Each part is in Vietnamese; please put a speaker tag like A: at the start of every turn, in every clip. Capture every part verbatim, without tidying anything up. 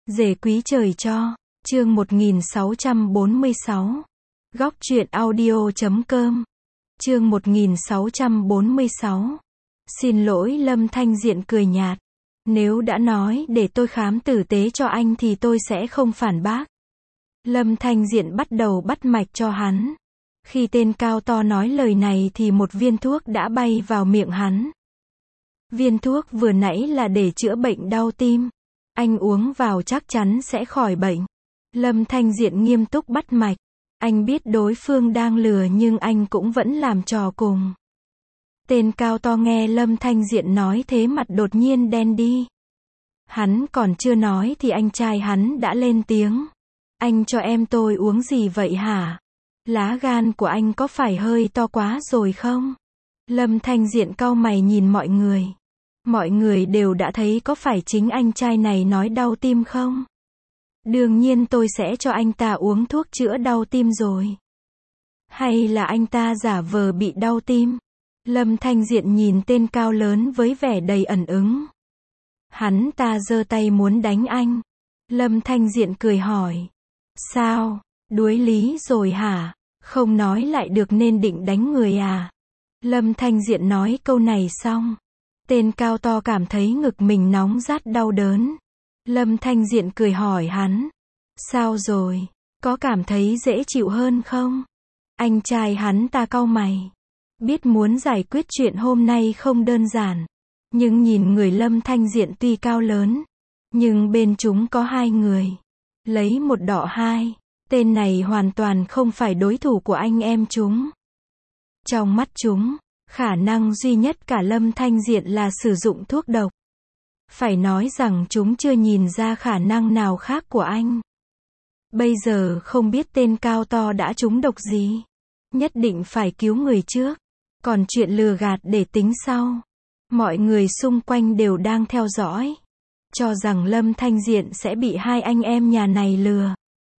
A: Rể quý trời cho, chương một nghìn sáu trăm bốn mươi sáu. Góc truyện audio chấm com. Chương một nghìn sáu trăm bốn mươi sáu. Xin lỗi, Lâm Thanh Diện cười nhạt. Nếu đã nói để tôi khám tử tế cho anh thì tôi sẽ không phản bác. Lâm Thanh Diện bắt đầu bắt mạch cho hắn. Khi tên cao to nói lời này thì một viên thuốc đã bay vào miệng hắn. Viên thuốc vừa nãy là để chữa bệnh đau tim. Anh uống vào chắc chắn sẽ khỏi bệnh. Lâm Thanh Diện nghiêm túc bắt mạch. Anh biết đối phương đang lừa nhưng anh cũng vẫn làm trò cùng. Tên cao to nghe Lâm Thanh Diện nói thế mặt đột nhiên đen đi. Hắn còn chưa nói thì anh trai hắn đã lên tiếng. Anh cho em tôi uống gì vậy hả? Lá gan của anh có phải hơi to quá rồi không? Lâm Thanh Diện cau mày nhìn mọi người. Mọi người đều đã thấy có phải chính anh trai này nói đau tim không? Đương nhiên tôi sẽ cho anh ta uống thuốc chữa đau tim rồi. Hay là anh ta giả vờ bị đau tim? Lâm Thanh Diện nhìn tên cao lớn với vẻ đầy ẩn ứng. Hắn ta giơ tay muốn đánh anh. Lâm Thanh Diện cười hỏi. Sao? Đuối lý rồi hả? Không nói lại được nên định đánh người à? Lâm Thanh Diện nói câu này xong. Tên cao to cảm thấy ngực mình nóng rát đau đớn. Lâm Thanh Diện cười hỏi hắn. Sao rồi? Có cảm thấy dễ chịu hơn không? Anh trai hắn ta cau mày. Biết muốn giải quyết chuyện hôm nay không đơn giản. Nhưng nhìn người Lâm Thanh Diện tuy cao lớn. Nhưng bên chúng có hai người. Lấy một đọ hai. Tên này hoàn toàn không phải đối thủ của anh em chúng. Trong mắt chúng, khả năng duy nhất cả Lâm Thanh Diện là sử dụng thuốc độc. Phải nói rằng chúng chưa nhìn ra khả năng nào khác của anh. Bây giờ không biết tên cao to đã trúng độc gì. Nhất định phải cứu người trước. Còn chuyện lừa gạt để tính sau. Mọi người xung quanh đều đang theo dõi. Cho rằng Lâm Thanh Diện sẽ bị hai anh em nhà này lừa.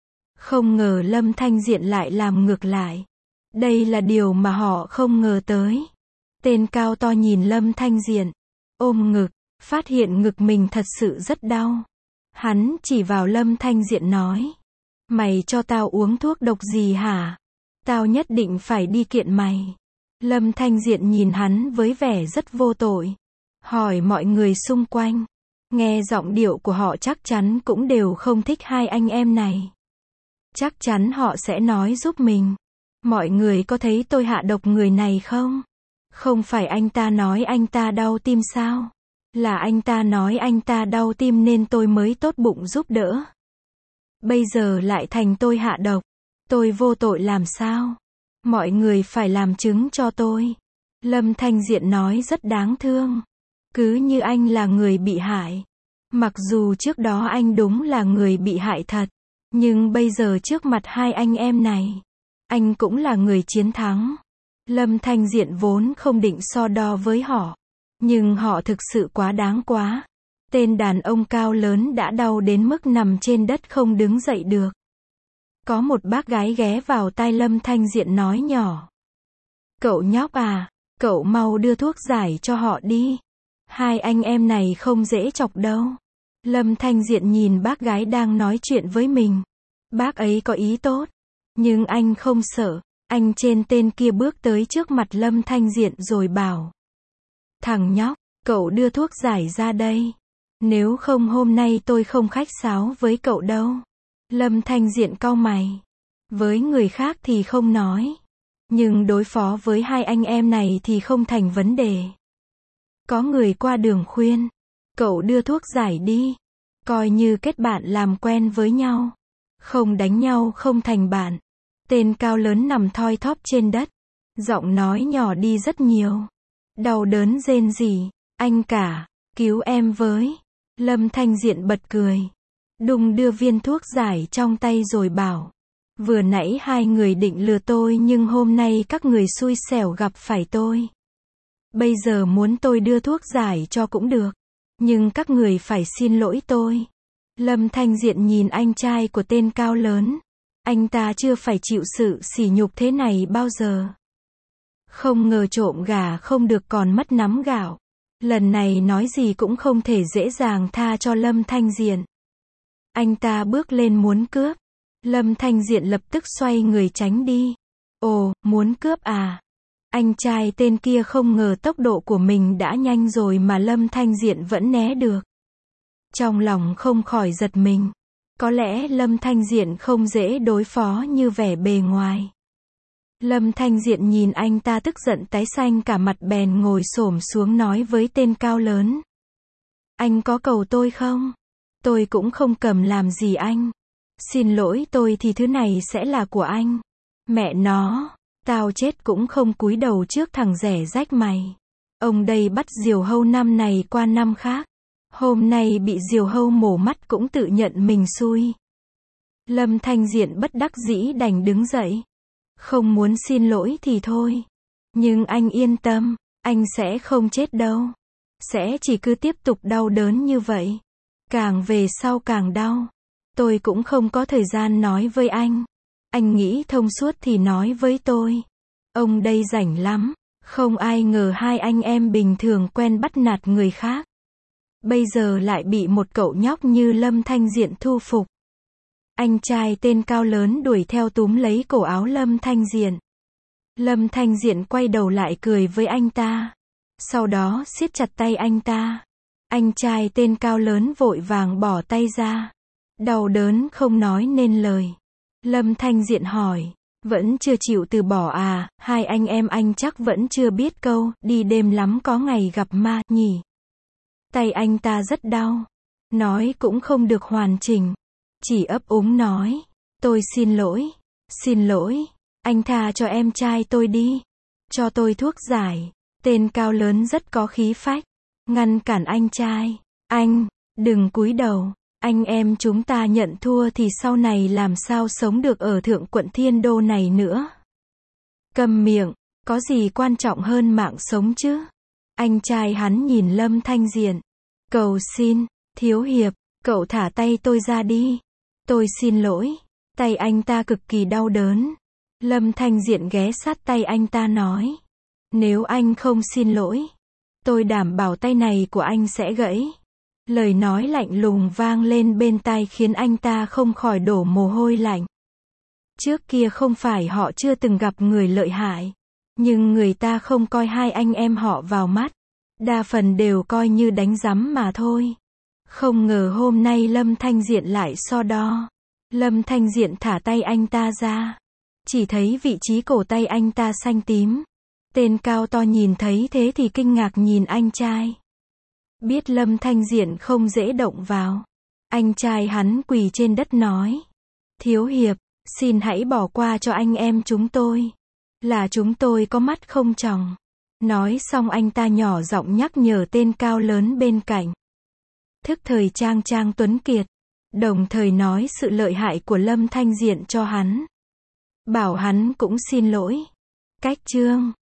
A: Không ngờ Lâm Thanh Diện lại làm ngược lại. Đây là điều mà họ không ngờ tới. Tên cao to nhìn Lâm Thanh Diện. Ôm ngực. Phát hiện ngực mình thật sự rất đau. Hắn chỉ vào Lâm Thanh Diện nói. Mày cho tao uống thuốc độc gì hả? Tao nhất định phải đi kiện mày. Lâm Thanh Diện nhìn hắn với vẻ rất vô tội. Hỏi mọi người xung quanh. Nghe giọng điệu của họ chắc chắn cũng đều không thích hai anh em này. Chắc chắn họ sẽ nói giúp mình. Mọi người có thấy tôi hạ độc người này không? Không phải anh ta nói anh ta đau tim sao? Là anh ta nói anh ta đau tim nên tôi mới tốt bụng giúp đỡ. Bây giờ lại thành tôi hạ độc. Tôi vô tội làm sao? Mọi người phải làm chứng cho tôi. Lâm Thanh Diện nói rất đáng thương. Cứ như anh là người bị hại. Mặc dù trước đó anh đúng là người bị hại thật. Nhưng bây giờ trước mặt hai anh em này, anh cũng là người chiến thắng. Lâm Thanh Diện vốn không định so đo với họ. Nhưng họ thực sự quá đáng quá. Tên đàn ông cao lớn đã đau đến mức nằm trên đất không đứng dậy được. Có một bác gái ghé vào tai Lâm Thanh Diện nói nhỏ. Cậu nhóc à, cậu mau đưa thuốc giải cho họ đi. Hai anh em này không dễ chọc đâu. Lâm Thanh Diện nhìn bác gái đang nói chuyện với mình. Bác ấy có ý tốt. Nhưng anh không sợ. Anh trên tên kia bước tới trước mặt Lâm Thanh Diện rồi bảo. Thằng nhóc, cậu đưa thuốc giải ra đây. Nếu không hôm nay tôi không khách sáo với cậu đâu. Lâm Thanh Diện cau mày. Với người khác thì không nói. Nhưng đối phó với hai anh em này thì không thành vấn đề. Có người qua đường khuyên. Cậu đưa thuốc giải đi. Coi như kết bạn làm quen với nhau. Không đánh nhau không thành bạn. Tên cao lớn nằm thoi thóp trên đất. Giọng nói nhỏ đi rất nhiều. Đau đớn rên rỉ. Anh cả, cứu em với. Lâm Thanh Diện bật cười. Đùng đưa viên thuốc giải trong tay rồi bảo. Vừa nãy hai người định lừa tôi nhưng hôm nay các người xui xẻo gặp phải tôi. Bây giờ muốn tôi đưa thuốc giải cho cũng được. Nhưng các người phải xin lỗi tôi. Lâm Thanh Diện nhìn anh trai của tên cao lớn. Anh ta chưa phải chịu sự sỉ nhục thế này bao giờ. Không ngờ trộm gà không được còn mất nắm gạo. Lần này nói gì cũng không thể dễ dàng tha cho Lâm Thanh Diện. Anh ta bước lên muốn cướp. Lâm Thanh Diện lập tức xoay người tránh đi. Ồ, muốn cướp à? Anh trai tên kia không ngờ tốc độ của mình đã nhanh rồi mà Lâm Thanh Diện vẫn né được. Trong lòng không khỏi giật mình. Có lẽ Lâm Thanh Diện không dễ đối phó như vẻ bề ngoài. Lâm Thanh Diện nhìn anh ta tức giận tái xanh cả mặt bèn ngồi xổm xuống nói với tên cao lớn. Anh có cầu tôi không? Tôi cũng không cầm làm gì anh. Xin lỗi tôi thì thứ này sẽ là của anh. Mẹ nó, tao chết cũng không cúi đầu trước thằng rẻ rách mày. Ông đây bắt diều hâu năm này qua năm khác. Hôm nay bị diều hâu mổ mắt cũng tự nhận mình xui. Lâm Thanh Diện bất đắc dĩ đành đứng dậy. Không muốn xin lỗi thì thôi. Nhưng anh yên tâm, anh sẽ không chết đâu. Sẽ chỉ cứ tiếp tục đau đớn như vậy. Càng về sau càng đau. Tôi cũng không có thời gian nói với anh. Anh nghĩ thông suốt thì nói với tôi. Ông đây rảnh lắm. Không ai ngờ hai anh em bình thường quen bắt nạt người khác. Bây giờ lại bị một cậu nhóc như Lâm Thanh Diện thu phục. Anh trai tên cao lớn đuổi theo túm lấy cổ áo Lâm Thanh Diện. Lâm Thanh Diện quay đầu lại cười với anh ta. Sau đó siết chặt tay anh ta. Anh trai tên cao lớn vội vàng bỏ tay ra. Đau đớn không nói nên lời. Lâm Thanh Diện hỏi. Vẫn chưa chịu từ bỏ à? Hai anh em anh chắc vẫn chưa biết câu đi đêm lắm có ngày gặp ma nhỉ? Tay anh ta rất đau. Nói cũng không được hoàn chỉnh. Chỉ ấp úng nói. Tôi xin lỗi. Xin lỗi. Anh tha cho em trai tôi đi. Cho tôi thuốc giải. Tên cao lớn rất có khí phách. Ngăn cản anh trai. Anh, đừng cúi đầu. Anh em chúng ta nhận thua thì sau này làm sao sống được ở thượng quận Thiên Đô này nữa. Câm miệng, có gì quan trọng hơn mạng sống chứ? Anh trai hắn nhìn Lâm Thanh Diện. Cầu xin, thiếu hiệp, cậu thả tay tôi ra đi. Tôi xin lỗi. Tay anh ta cực kỳ đau đớn. Lâm Thanh Diện ghé sát tay anh ta nói. Nếu anh không xin lỗi, tôi đảm bảo tay này của anh sẽ gãy. Lời nói lạnh lùng vang lên bên tai khiến anh ta không khỏi đổ mồ hôi lạnh. Trước kia không phải họ chưa từng gặp người lợi hại. Nhưng người ta không coi hai anh em họ vào mắt. Đa phần đều coi như đánh rắm mà thôi. Không ngờ hôm nay Lâm Thanh Diện lại so đo. Lâm Thanh Diện thả tay anh ta ra. Chỉ thấy vị trí cổ tay anh ta xanh tím. Tên cao to nhìn thấy thế thì kinh ngạc nhìn anh trai. Biết Lâm Thanh Diện không dễ động vào. Anh trai hắn quỳ trên đất nói. Thiếu hiệp, xin hãy bỏ qua cho anh em chúng tôi. Là chúng tôi có mắt không tròng. Nói xong anh ta nhỏ giọng nhắc nhở tên cao lớn bên cạnh. Thức thời trang trang tuấn kiệt. Đồng thời nói sự lợi hại của Lâm Thanh Diện cho hắn. Bảo hắn cũng xin lỗi. Cách chương